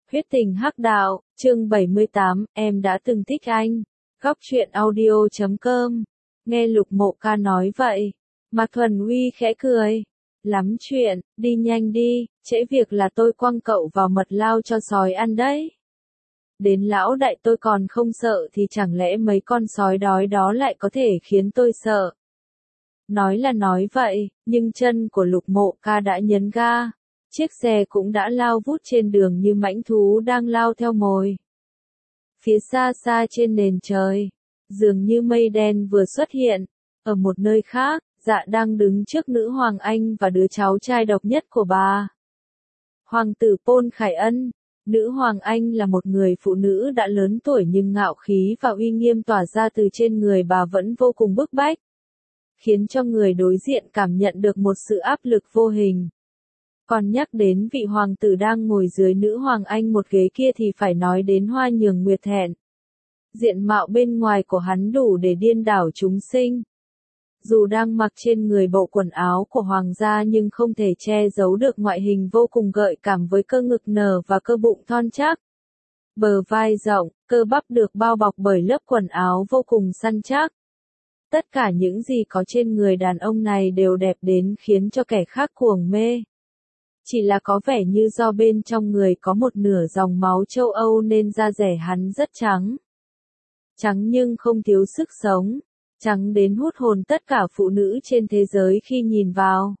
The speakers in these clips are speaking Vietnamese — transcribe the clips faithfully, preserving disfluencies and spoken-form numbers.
Huyết tình hắc đạo, chương bảy mươi tám, em đã từng thích anh. Góc truyện audio chấm com. Nghe Lục Mộ Ca nói vậy, Mạc Thuần Huy khẽ cười. Lắm chuyện, đi nhanh đi, trễ việc là tôi quăng cậu vào mật lao cho sói ăn đấy. Đến lão đại tôi còn không sợ thì chẳng lẽ mấy con sói đói đó lại có thể khiến tôi sợ. Nói là nói vậy, nhưng chân của Lục Mộ Ca đã nhấn ga. Chiếc xe cũng đã lao vút trên đường như mãnh thú đang lao theo mồi. Phía xa xa trên nền trời, dường như mây đen vừa xuất hiện. Ở một nơi khác, Dạ đang đứng trước nữ hoàng Anh và đứa cháu trai độc nhất của bà. Hoàng tử Pôn Khải Ân. Nữ hoàng Anh là một người phụ nữ đã lớn tuổi nhưng ngạo khí và uy nghiêm tỏa ra từ trên người bà vẫn vô cùng bức bách, khiến cho người đối diện cảm nhận được một sự áp lực vô hình. Còn nhắc đến vị hoàng tử đang ngồi dưới nữ hoàng Anh một ghế kia thì phải nói đến Hoa Nhường Nguyệt Thẹn. Diện mạo bên ngoài của hắn đủ để điên đảo chúng sinh. Dù đang mặc trên người bộ quần áo của hoàng gia nhưng không thể che giấu được ngoại hình vô cùng gợi cảm với cơ ngực nở và cơ bụng thon chắc. Bờ vai rộng, cơ bắp được bao bọc bởi lớp quần áo vô cùng săn chắc. Tất cả những gì có trên người đàn ông này đều đẹp đến khiến cho kẻ khác cuồng mê. Chỉ là có vẻ như do bên trong người có một nửa dòng máu châu Âu nên da rẻ hắn rất trắng. Trắng nhưng không thiếu sức sống. Trắng đến hút hồn tất cả phụ nữ trên thế giới khi nhìn vào.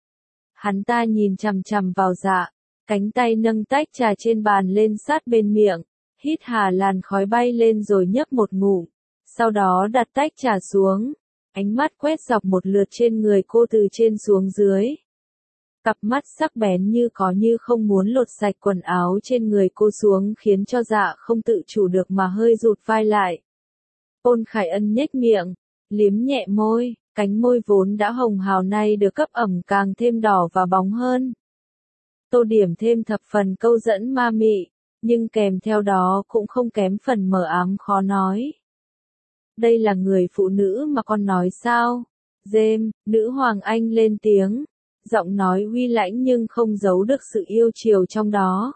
Hắn ta nhìn chằm chằm vào Dạ, cánh tay nâng tách trà trên bàn lên sát bên miệng, hít hà làn khói bay lên rồi nhấp một ngụm, sau đó đặt tách trà xuống, ánh mắt quét dọc một lượt trên người cô từ trên xuống dưới. Cặp mắt sắc bén như có như không muốn lột sạch quần áo trên người cô xuống khiến cho Dạ không tự chủ được mà hơi rụt vai lại. Pôn Khải Ân nhếch miệng, liếm nhẹ môi, cánh môi vốn đã hồng hào nay được cấp ẩm càng thêm đỏ và bóng hơn. Tô điểm thêm thập phần câu dẫn ma mị, nhưng kèm theo đó cũng không kém phần mờ ám khó nói. Đây là người phụ nữ mà con nói sao? Dêm, nữ hoàng Anh lên tiếng, giọng nói uy lãnh nhưng không giấu được sự yêu chiều trong đó.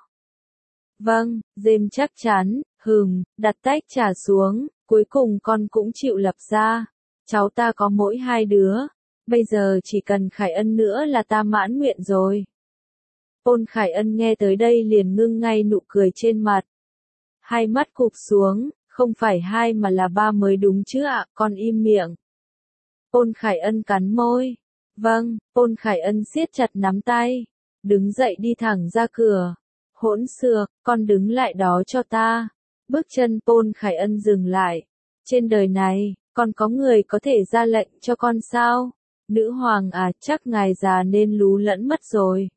Vâng, Dêm chắc chắn, hừm, đặt tách trà xuống, cuối cùng con cũng chịu lập ra. Cháu ta có mỗi hai đứa, bây giờ chỉ cần Khải Ân nữa là ta mãn nguyện rồi. Pôn Khải Ân nghe tới đây liền ngưng ngay nụ cười trên mặt. Hai mắt cụp xuống, không phải hai mà là ba mới đúng chứ ạ, con im miệng. Pôn Khải Ân cắn môi. Vâng, Pôn Khải Ân siết chặt nắm tay, đứng dậy đi thẳng ra cửa. Hỗn xược, con đứng lại đó cho ta. Bước chân Pôn Khải Ân dừng lại. Trên đời này, còn có người có thể ra lệnh cho con sao? Nữ hoàng à, chắc ngài già nên lú lẫn mất rồi.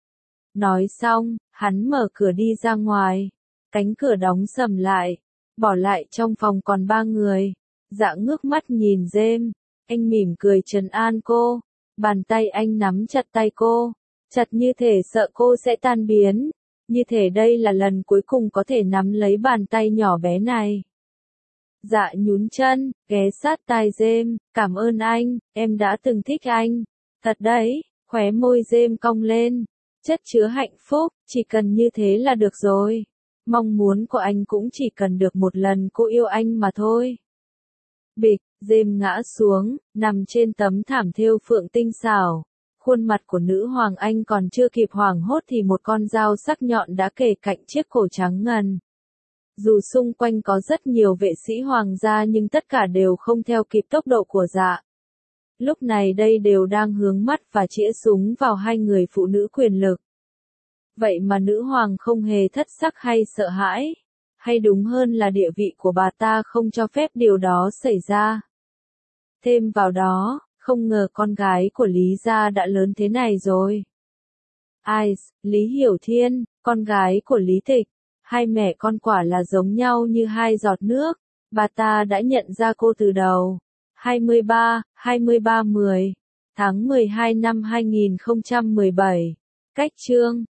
Nói xong, hắn mở cửa đi ra ngoài. Cánh cửa đóng sầm lại, bỏ lại trong phòng còn ba người. Dạ ngước mắt nhìn Dêm, anh mỉm cười trấn an cô. Bàn tay anh nắm chặt tay cô, chặt như thể sợ cô sẽ tan biến. Như thể đây là lần cuối cùng có thể nắm lấy bàn tay nhỏ bé này. Dạ nhún chân, ghé sát tai Dêm, cảm ơn anh, em đã từng thích anh. Thật đấy, khóe môi Dêm cong lên, chất chứa hạnh phúc, chỉ cần như thế là được rồi. Mong muốn của anh cũng chỉ cần được một lần cô yêu anh mà thôi. Bịch, Dêm ngã xuống, nằm trên tấm thảm thêu phượng tinh xảo. Khuôn mặt của nữ hoàng Anh còn chưa kịp hoảng hốt thì một con dao sắc nhọn đã kề cạnh chiếc cổ trắng ngần. Dù xung quanh có rất nhiều vệ sĩ hoàng gia nhưng tất cả đều không theo kịp tốc độ của Dạ. Lúc này đây đều đang hướng mắt và chĩa súng vào hai người phụ nữ quyền lực. Vậy mà nữ hoàng không hề thất sắc hay sợ hãi. Hay đúng hơn là địa vị của bà ta không cho phép điều đó xảy ra. Thêm vào đó, không ngờ con gái của Lý gia đã lớn thế này rồi. Ai, Lý Hiểu Thiên, con gái của Lý Tịch. Hai mẹ con quả là giống nhau như hai giọt nước. Bà ta đã nhận ra cô từ đầu. hai mươi ba, hai mươi ba mười, tháng mười hai năm hai nghìn không trăm mười bảy. Cách chương